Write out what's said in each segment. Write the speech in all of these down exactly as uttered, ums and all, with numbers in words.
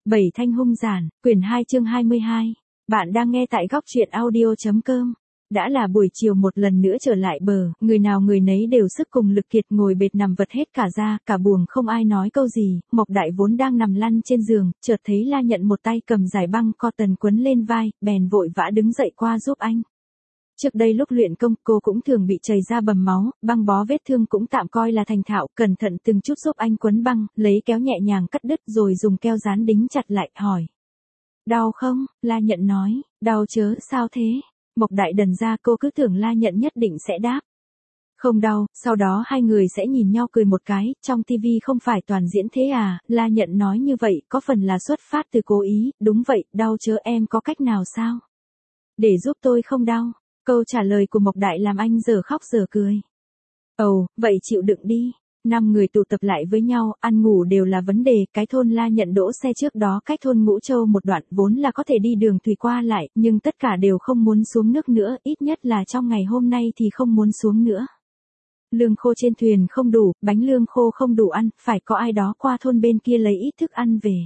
Bảy thanh hung giản, quyển hai chương hai mươi hai. Bạn đang nghe tại góc truyện audio.com. Đã là buổi chiều một lần nữa trở lại bờ, người nào người nấy đều sức cùng lực kiệt ngồi bệt nằm vật hết cả ra, cả buồng không ai nói câu gì. Mộc Đại vốn đang nằm lăn trên giường, chợt thấy La Nhận một tay cầm giải băng cotton quấn lên vai, bèn vội vã đứng dậy qua giúp anh. Trước đây lúc luyện công, cô cũng thường bị chảy ra bầm máu, băng bó vết thương cũng tạm coi là thành thạo, cẩn thận từng chút giúp anh quấn băng, lấy kéo nhẹ nhàng cắt đứt rồi dùng keo dán đính chặt lại, hỏi. Đau không? La Nhận nói, đau chớ, sao thế? Mộc Đại đần ra, cô cứ tưởng La Nhận nhất định sẽ đáp. Không đau, sau đó hai người sẽ nhìn nhau cười một cái, trong tivi không phải toàn diễn thế à? La Nhận nói như vậy, có phần là xuất phát từ cố ý, đúng vậy, đau chớ, em có cách nào sao? Để giúp tôi không đau. Câu trả lời của Mộc Đại làm anh giờ khóc giờ cười. Ồ, oh, vậy chịu đựng đi. Năm người tụ tập lại với nhau, ăn ngủ đều là vấn đề, cái thôn La Nhận đỗ xe trước đó cách thôn Ngũ Châu một đoạn vốn là có thể đi đường thủy qua lại, nhưng tất cả đều không muốn xuống nước nữa, ít nhất là trong ngày hôm nay thì không muốn xuống nữa. Lương khô trên thuyền không đủ, bánh lương khô không đủ ăn, phải có ai đó qua thôn bên kia lấy ít thức ăn về.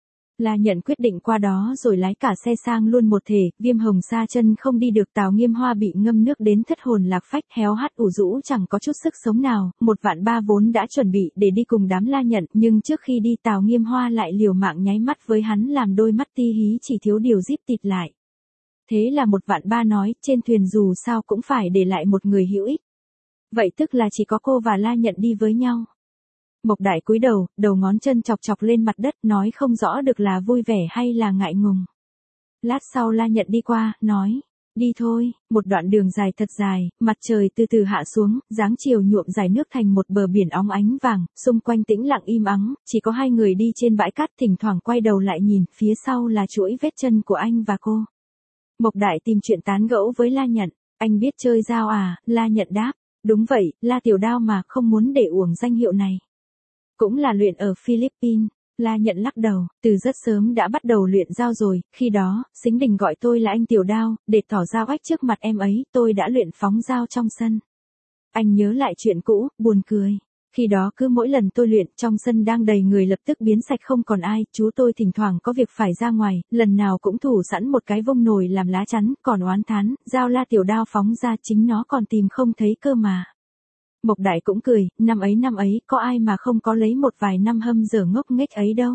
La Nhận quyết định qua đó rồi lái cả xe sang luôn một thể, Viêm Hồng sa chân không đi được, Tào Nghiêm Hoa bị ngâm nước đến thất hồn lạc phách, héo hắt ủ rũ chẳng có chút sức sống nào, một vạn ba vốn đã chuẩn bị để đi cùng đám La Nhận, nhưng trước khi đi Tào Nghiêm Hoa lại liều mạng nháy mắt với hắn làm đôi mắt ti hí chỉ thiếu điều díp tịt lại. Thế là một vạn ba nói, trên thuyền dù sao cũng phải để lại một người hữu ích. Vậy tức là chỉ có cô và La Nhận đi với nhau. Mộc Đại cúi đầu, đầu ngón chân chọc chọc lên mặt đất, nói không rõ được là vui vẻ hay là ngại ngùng. Lát sau La Nhận đi qua, nói, đi thôi. Một đoạn đường dài thật dài, mặt trời từ từ hạ xuống, dáng chiều nhuộm dải nước thành một bờ biển óng ánh vàng, xung quanh tĩnh lặng im ắng, chỉ có hai người đi trên bãi cát, thỉnh thoảng quay đầu lại nhìn, phía sau là chuỗi vết chân của anh và cô. Mộc Đại tìm chuyện tán gẫu với La Nhận, anh biết chơi dao à? La Nhận đáp, đúng vậy, La Tiểu Đao mà, không muốn để uổng danh hiệu này. Cũng là luyện ở Philippines. La Nhận lắc đầu, từ rất sớm đã bắt đầu luyện dao rồi, khi đó, Sính Đình gọi tôi là anh Tiểu Đao, để tỏ ra oách trước mặt em ấy, tôi đã luyện phóng dao trong sân. Anh nhớ lại chuyện cũ, buồn cười. Khi đó cứ mỗi lần tôi luyện, trong sân đang đầy người lập tức biến sạch không còn ai, chú tôi thỉnh thoảng có việc phải ra ngoài, lần nào cũng thủ sẵn một cái vông nồi làm lá chắn, còn oán thán, dao La Tiểu Đao phóng ra chính nó còn tìm không thấy cơ mà. Mộc Đại cũng cười, năm ấy năm ấy, có ai mà không có lấy một vài năm hâm dở ngốc nghếch ấy đâu.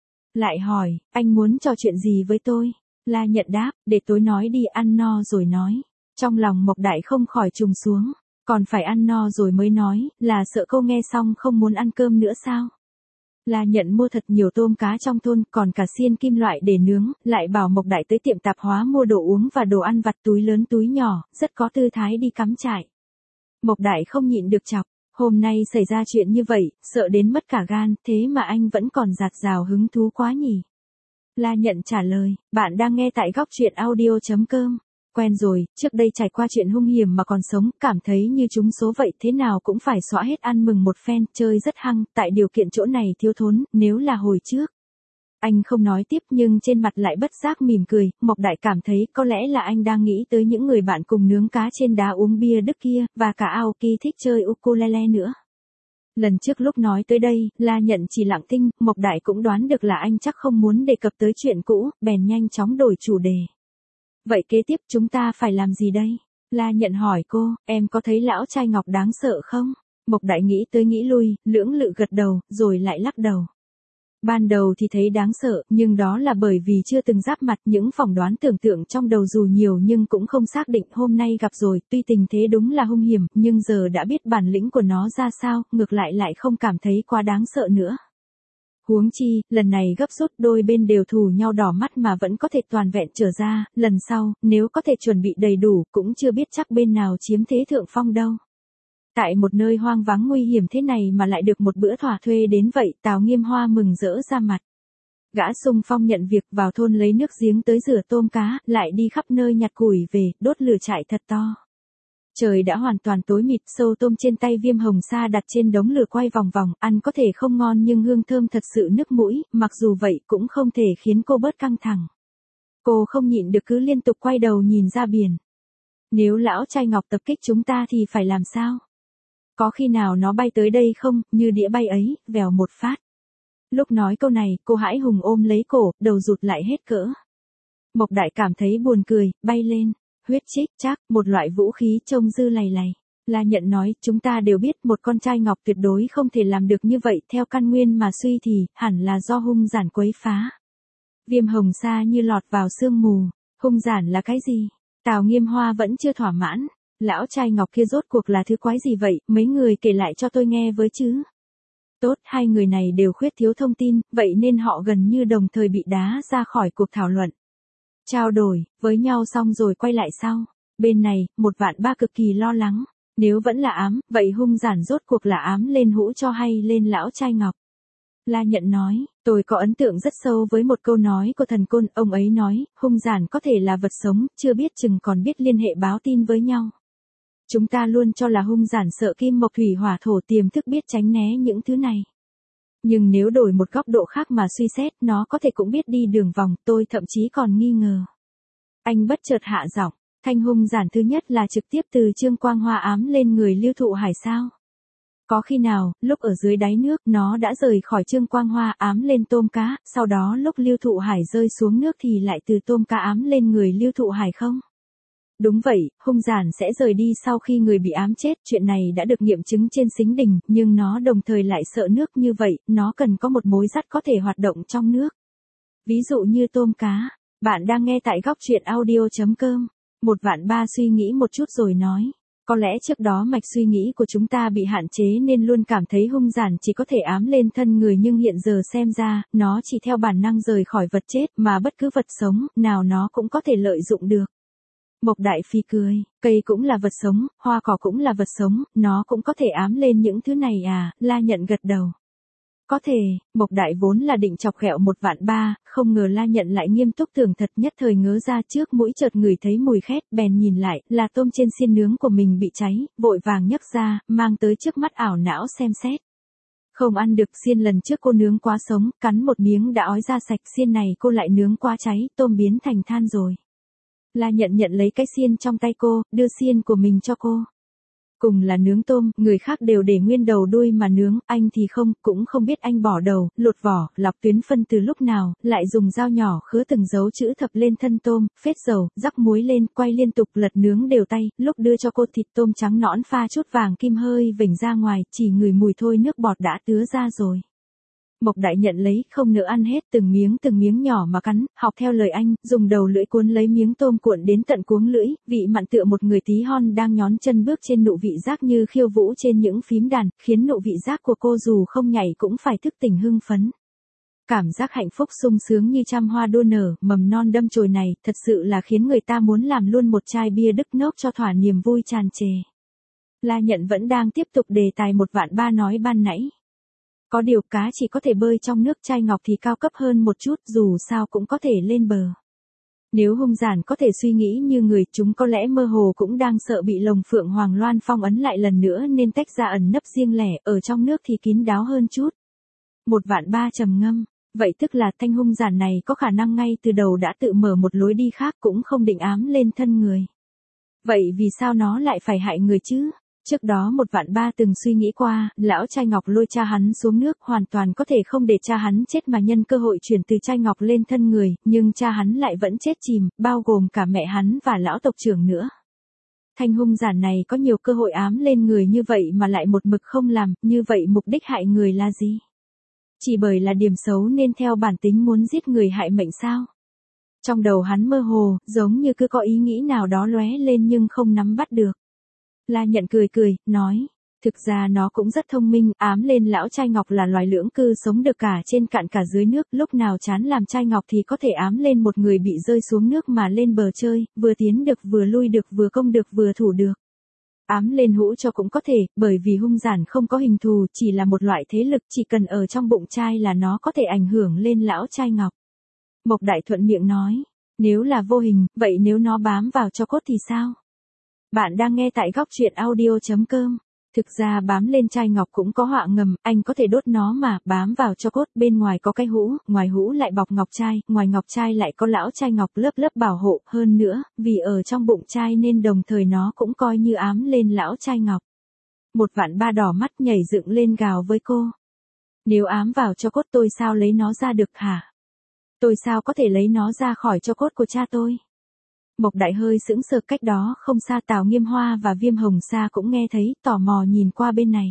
Lại hỏi, anh muốn trò chuyện gì với tôi? La Nhận đáp, để tối nói đi, ăn no rồi nói. Trong lòng Mộc Đại không khỏi trùng xuống, còn phải ăn no rồi mới nói, là sợ cô nghe xong không muốn ăn cơm nữa sao? La Nhận mua thật nhiều tôm cá trong thôn, còn cả xiên kim loại để nướng, lại bảo Mộc Đại tới tiệm tạp hóa mua đồ uống và đồ ăn vặt, túi lớn túi nhỏ, rất có tư thái đi cắm trại. Mộc Đại không nhịn được chọc, hôm nay xảy ra chuyện như vậy, sợ đến mất cả gan, thế mà anh vẫn còn dạt dào hứng thú quá nhỉ. La Nhận trả lời, bạn đang nghe tại góc truyện audio.com. Quen rồi, trước đây trải qua chuyện hung hiểm mà còn sống, cảm thấy như trúng số vậy, thế nào cũng phải xóa hết ăn mừng một phen, chơi rất hăng, tại điều kiện chỗ này thiếu thốn, nếu là hồi trước. Anh không nói tiếp nhưng trên mặt lại bất giác mỉm cười, Mộc Đại cảm thấy có lẽ là anh đang nghĩ tới những người bạn cùng nướng cá trên đá uống bia Đức kia, và cả Aoki thích chơi ukulele nữa. Lần trước lúc nói tới đây, La Nhận chỉ lặng thinh, Mộc Đại cũng đoán được là anh chắc không muốn đề cập tới chuyện cũ, bèn nhanh chóng đổi chủ đề. Vậy kế tiếp chúng ta phải làm gì đây? La Nhận hỏi cô, em có thấy lão trai Ngọc đáng sợ không? Mộc Đại nghĩ tới nghĩ lui, lưỡng lự gật đầu, rồi lại lắc đầu. Ban đầu thì thấy đáng sợ, nhưng đó là bởi vì chưa từng giáp mặt, những phỏng đoán tưởng tượng trong đầu dù nhiều nhưng cũng không xác định, hôm nay gặp rồi, tuy tình thế đúng là hung hiểm, nhưng giờ đã biết bản lĩnh của nó ra sao, ngược lại lại không cảm thấy quá đáng sợ nữa. Huống chi, lần này gấp rút, đôi bên đều thù nhau đỏ mắt mà vẫn có thể toàn vẹn trở ra, lần sau, nếu có thể chuẩn bị đầy đủ, cũng chưa biết chắc bên nào chiếm thế thượng phong đâu. Tại một nơi hoang vắng nguy hiểm thế này mà lại được một bữa thỏa thuê đến vậy, Tào Nghiêm Hoa mừng rỡ ra mặt. Gã xung phong nhận việc vào thôn lấy nước giếng tới rửa tôm cá, lại đi khắp nơi nhặt củi về, đốt lửa trại thật to. Trời đã hoàn toàn tối mịt, sâu tôm trên tay Viêm Hồng sa đặt trên đống lửa quay vòng vòng, ăn có thể không ngon nhưng hương thơm thật sự nức mũi, mặc dù vậy cũng không thể khiến cô bớt căng thẳng. Cô không nhịn được cứ liên tục quay đầu nhìn ra biển. Nếu lão trai Ngọc tập kích chúng ta thì phải làm sao? Có khi nào nó bay tới đây không, như đĩa bay ấy, vèo một phát. Lúc nói câu này, cô Hãi Hùng ôm lấy cổ, đầu rụt lại hết cỡ. Mộc Đại cảm thấy buồn cười, bay lên. Huyết trích chắc, một loại vũ khí trông dư lầy lầy. La Nhận nói, chúng ta đều biết một con trai ngọc tuyệt đối không thể làm được như vậy, theo căn nguyên mà suy thì, hẳn là do hung giản quấy phá. Viêm hồng sa như lọt vào sương mù. Hung giản là cái gì? Tào Nghiêm Hoa vẫn chưa thỏa mãn. Lão trai ngọc kia rốt cuộc là thứ quái gì vậy, mấy người kể lại cho tôi nghe với chứ. Tốt, hai người này đều khuyết thiếu thông tin, vậy nên họ gần như đồng thời bị đá ra khỏi cuộc thảo luận. Trao đổi, với nhau xong rồi quay lại sau. Bên này, một vạn ba cực kỳ lo lắng. Nếu vẫn là ám, vậy hung giản rốt cuộc là ám lên hũ cho hay lên lão trai ngọc. La Nhận nói, tôi có ấn tượng rất sâu với một câu nói của thần côn, ông ấy nói, hung giản có thể là vật sống, chưa biết chừng còn biết liên hệ báo tin với nhau. Chúng ta luôn cho là hung giản sợ kim mộc thủy hỏa thổ, tiềm thức biết tránh né những thứ này. Nhưng nếu đổi một góc độ khác mà suy xét, nó có thể cũng biết đi đường vòng, tôi thậm chí còn nghi ngờ. Anh bất chợt hạ giọng, thanh hung giản thứ nhất là trực tiếp từ Trương Quang Hoa ám lên người Lưu Thụ Hải sao? Có khi nào, lúc ở dưới đáy nước, nó đã rời khỏi Trương Quang Hoa ám lên tôm cá, sau đó lúc Lưu Thụ Hải rơi xuống nước thì lại từ tôm cá ám lên người Lưu Thụ Hải không? Đúng vậy, hung giản sẽ rời đi sau khi người bị ám chết, chuyện này đã được nghiệm chứng trên xính đình, nhưng nó đồng thời lại sợ nước như vậy, nó cần có một mối dắt có thể hoạt động trong nước. Ví dụ như tôm cá. Bạn đang nghe tại góc truyện audio.com. Một vạn ba suy nghĩ một chút rồi nói. Có lẽ trước đó mạch suy nghĩ của chúng ta bị hạn chế nên luôn cảm thấy hung giản chỉ có thể ám lên thân người, nhưng hiện giờ xem ra, nó chỉ theo bản năng rời khỏi vật chết, mà bất cứ vật sống nào nó cũng có thể lợi dụng được. Mộc Đại Phi cười, cây cũng là vật sống, hoa cỏ cũng là vật sống, nó cũng có thể ám lên những thứ này à, La Nhận gật đầu. Có thể, Mộc Đại vốn là định chọc ghẹo một vạn ba, không ngờ La Nhận lại nghiêm túc tưởng thật, nhất thời ngớ ra, trước mũi chợt ngửi thấy mùi khét, bèn nhìn lại, là tôm trên xiên nướng của mình bị cháy, vội vàng nhấc ra, mang tới trước mắt ảo não xem xét. Không ăn được, xiên lần trước cô nướng quá sống, cắn một miếng đã ói ra sạch, xiên này cô lại nướng quá cháy, tôm biến thành than rồi. La Nhận nhận lấy cái xiên trong tay cô, đưa xiên của mình cho cô. Cùng là nướng tôm, người khác đều để nguyên đầu đuôi mà nướng, anh thì không, cũng không biết anh bỏ đầu, lột vỏ, lọc tuyến phân từ lúc nào, lại dùng dao nhỏ khứa từng dấu chữ thập lên thân tôm, phết dầu, rắc muối lên, quay liên tục lật nướng đều tay, lúc đưa cho cô thịt tôm trắng nõn pha chút vàng kim hơi vểnh ra ngoài, chỉ ngửi mùi thôi nước bọt đã tứa ra rồi. Mộc Đại nhận lấy, không nỡ ăn hết, từng miếng từng miếng nhỏ mà cắn, học theo lời anh, dùng đầu lưỡi cuốn lấy miếng tôm cuộn đến tận cuống lưỡi, vị mặn tựa một người tí hon đang nhón chân bước trên nụ vị giác như khiêu vũ trên những phím đàn, khiến nụ vị giác của cô dù không nhảy cũng phải thức tỉnh hưng phấn. Cảm giác hạnh phúc sung sướng như trăm hoa đua nở, mầm non đâm chồi này, thật sự là khiến người ta muốn làm luôn một chai bia Đức Nốc cho thỏa niềm vui tràn trề. La Nhận vẫn đang tiếp tục đề tài một vạn ba nói ban nãy. Có điều cá chỉ có thể bơi trong nước, trai ngọc thì cao cấp hơn một chút, dù sao cũng có thể lên bờ. Nếu hung giản có thể suy nghĩ như người, chúng có lẽ mơ hồ cũng đang sợ bị lồng phượng hoàng loan phong ấn lại lần nữa nên tách ra ẩn nấp riêng lẻ, ở trong nước thì kín đáo hơn chút. Một vạn ba trầm ngâm, vậy tức là thanh hung giản này có khả năng ngay từ đầu đã tự mở một lối đi khác, cũng không định ám lên thân người. Vậy vì sao nó lại phải hại người chứ? Trước đó một vạn ba từng suy nghĩ qua, lão trai ngọc lôi cha hắn xuống nước, hoàn toàn có thể không để cha hắn chết mà nhân cơ hội chuyển từ trai ngọc lên thân người, nhưng cha hắn lại vẫn chết chìm, bao gồm cả mẹ hắn và lão tộc trưởng nữa. Thanh hung giản này có nhiều cơ hội ám lên người như vậy mà lại một mực không làm, như vậy mục đích hại người là gì? Chỉ bởi là điểm xấu nên theo bản tính muốn giết người hại mệnh sao? Trong đầu hắn mơ hồ, giống như cứ có ý nghĩ nào đó lóe lên nhưng không nắm bắt được. La Nhận cười cười, nói, thực ra nó cũng rất thông minh, ám lên lão trai ngọc là loài lưỡng cư sống được cả trên cạn cả dưới nước, lúc nào chán làm trai ngọc thì có thể ám lên một người bị rơi xuống nước mà lên bờ chơi, vừa tiến được vừa lui được vừa công được vừa thủ được. Ám lên hũ cho cũng có thể, bởi vì hung giản không có hình thù, chỉ là một loại thế lực, chỉ cần ở trong bụng trai là nó có thể ảnh hưởng lên lão trai ngọc. Mộc Đại thuận miệng nói, nếu là vô hình, vậy nếu nó bám vào cho cốt thì sao? Bạn đang nghe tại góc truyện audio.com. Thực ra bám lên trai ngọc cũng có họa ngầm, anh có thể đốt nó mà, bám vào cho cốt, bên ngoài có cái hũ, ngoài hũ lại bọc ngọc trai, ngoài ngọc trai lại có lão trai ngọc lớp lớp bảo hộ, hơn nữa, vì ở trong bụng trai nên đồng thời nó cũng coi như ám lên lão trai ngọc. Một vạn ba đỏ mắt nhảy dựng lên gào với cô. Nếu ám vào cho cốt tôi sao lấy nó ra được hả? Tôi sao có thể lấy nó ra khỏi cho cốt của cha tôi? Mộc Đại hơi sững sờ, cách đó không xa Tào Nghiêm Hoa và Viêm Hồng Sa cũng nghe thấy, tò mò nhìn qua bên này.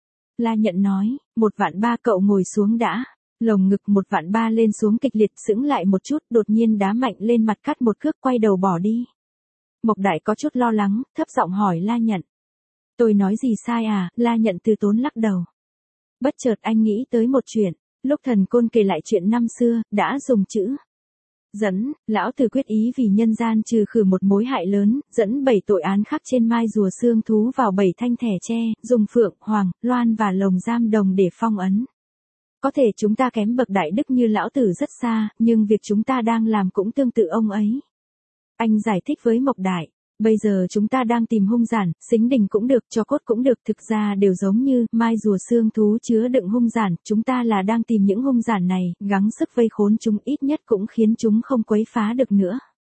La Nhận nói, một vạn ba cậu ngồi xuống đã. Lồng ngực một vạn ba lên xuống kịch liệt, sững lại một chút, đột nhiên đá mạnh lên mặt cắt một cước, quay đầu bỏ đi. Mộc Đại có chút lo lắng, thấp giọng hỏi La Nhận. Tôi nói gì sai à? La Nhận từ tốn lắc đầu. Bất chợt anh nghĩ tới một chuyện, lúc Thần Côn kể lại chuyện năm xưa, đã dùng chữ dẫn, lão tử quyết ý vì nhân gian trừ khử một mối hại lớn, dẫn bảy tội án khắc trên mai rùa xương thú vào bảy thanh thẻ tre, dùng phượng, hoàng, loan và lồng giam đồng để phong ấn. Có thể chúng ta kém bậc đại đức như lão tử rất xa, nhưng việc chúng ta đang làm cũng tương tự ông ấy. Anh giải thích với Mộc Đại, bây giờ chúng ta đang tìm hung giản, xính đình cũng được, cho cốt cũng được, thực ra đều giống như, mai rùa xương thú chứa đựng hung giản, chúng ta là đang tìm những hung giản này, gắng sức vây khốn chúng, ít nhất cũng khiến chúng không quấy phá được nữa.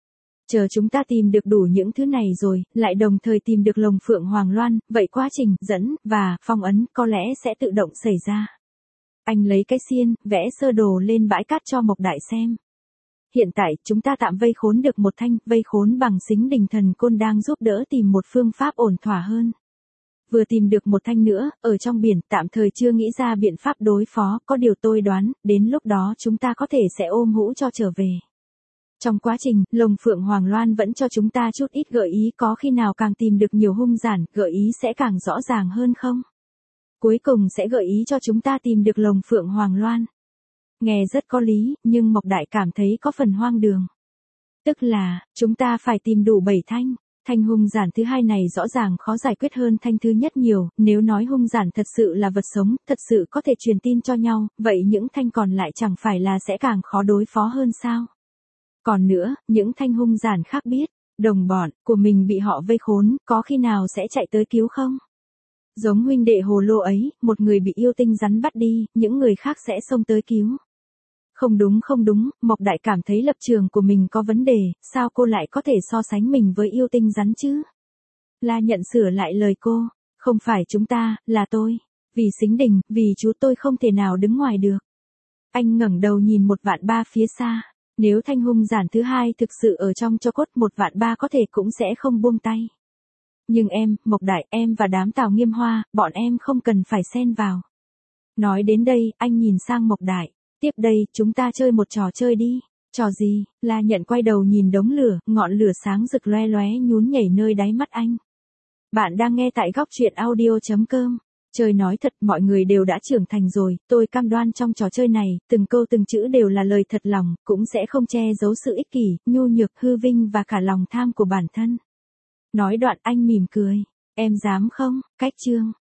Chờ chúng ta tìm được đủ những thứ này rồi, lại đồng thời tìm được lồng phượng hoàng loan, vậy quá trình dẫn và phong ấn có lẽ sẽ tự động xảy ra. Anh lấy cái xiên, vẽ sơ đồ lên bãi cát cho Mộc Đại xem. Hiện tại, chúng ta tạm vây khốn được một thanh, vây khốn bằng xính đình, Thần Côn đang giúp đỡ tìm một phương pháp ổn thỏa hơn. Vừa tìm được một thanh nữa, ở trong biển, tạm thời chưa nghĩ ra biện pháp đối phó, có điều tôi đoán, đến lúc đó chúng ta có thể sẽ ôm hũ cho trở về. Trong quá trình, lồng phượng hoàng loan vẫn cho chúng ta chút ít gợi ý, có khi nào càng tìm được nhiều hung giản, gợi ý sẽ càng rõ ràng hơn không? Cuối cùng sẽ gợi ý cho chúng ta tìm được lồng phượng hoàng loan. Nghe rất có lý, nhưng Mộc Đại cảm thấy có phần hoang đường. Tức là, chúng ta phải tìm đủ bảy thanh. Thanh hung giản thứ hai này rõ ràng khó giải quyết hơn thanh thứ nhất nhiều, nếu nói hung giản thật sự là vật sống, thật sự có thể truyền tin cho nhau, vậy những thanh còn lại chẳng phải là sẽ càng khó đối phó hơn sao? Còn nữa, những thanh hung giản khác biết, đồng bọn của mình bị họ vây khốn, có khi nào sẽ chạy tới cứu không? Giống huynh đệ Hồ Lô ấy, một người bị yêu tinh rắn bắt đi, những người khác sẽ xông tới cứu. Không đúng không đúng, Mộc Đại cảm thấy lập trường của mình có vấn đề, sao cô lại có thể so sánh mình với yêu tinh rắn chứ? La Nhận sửa lại lời cô, không phải chúng ta, là tôi. Vì xính đình, vì chú tôi không thể nào đứng ngoài được. Anh ngẩng đầu nhìn một vạn ba phía xa, nếu thanh hung giản thứ hai thực sự ở trong cho cốt, một vạn ba có thể cũng sẽ không buông tay. Nhưng em, Mộc Đại, em và đám Tào Nghiêm Hoa, bọn em không cần phải xen vào. Nói đến đây, anh nhìn sang Mộc Đại. Tiếp đây, chúng ta chơi một trò chơi đi. Trò gì? La Nhận quay đầu nhìn đống lửa, ngọn lửa sáng rực loe loé nhún nhảy nơi đáy mắt anh. Bạn đang nghe tại góc truyện audio chấm com. Chơi nói thật, mọi người đều đã trưởng thành rồi, tôi cam đoan trong trò chơi này, từng câu từng chữ đều là lời thật lòng, cũng sẽ không che giấu sự ích kỷ, nhu nhược, hư vinh và cả lòng tham của bản thân. Nói đoạn anh mỉm cười. Em dám không? Cách chương.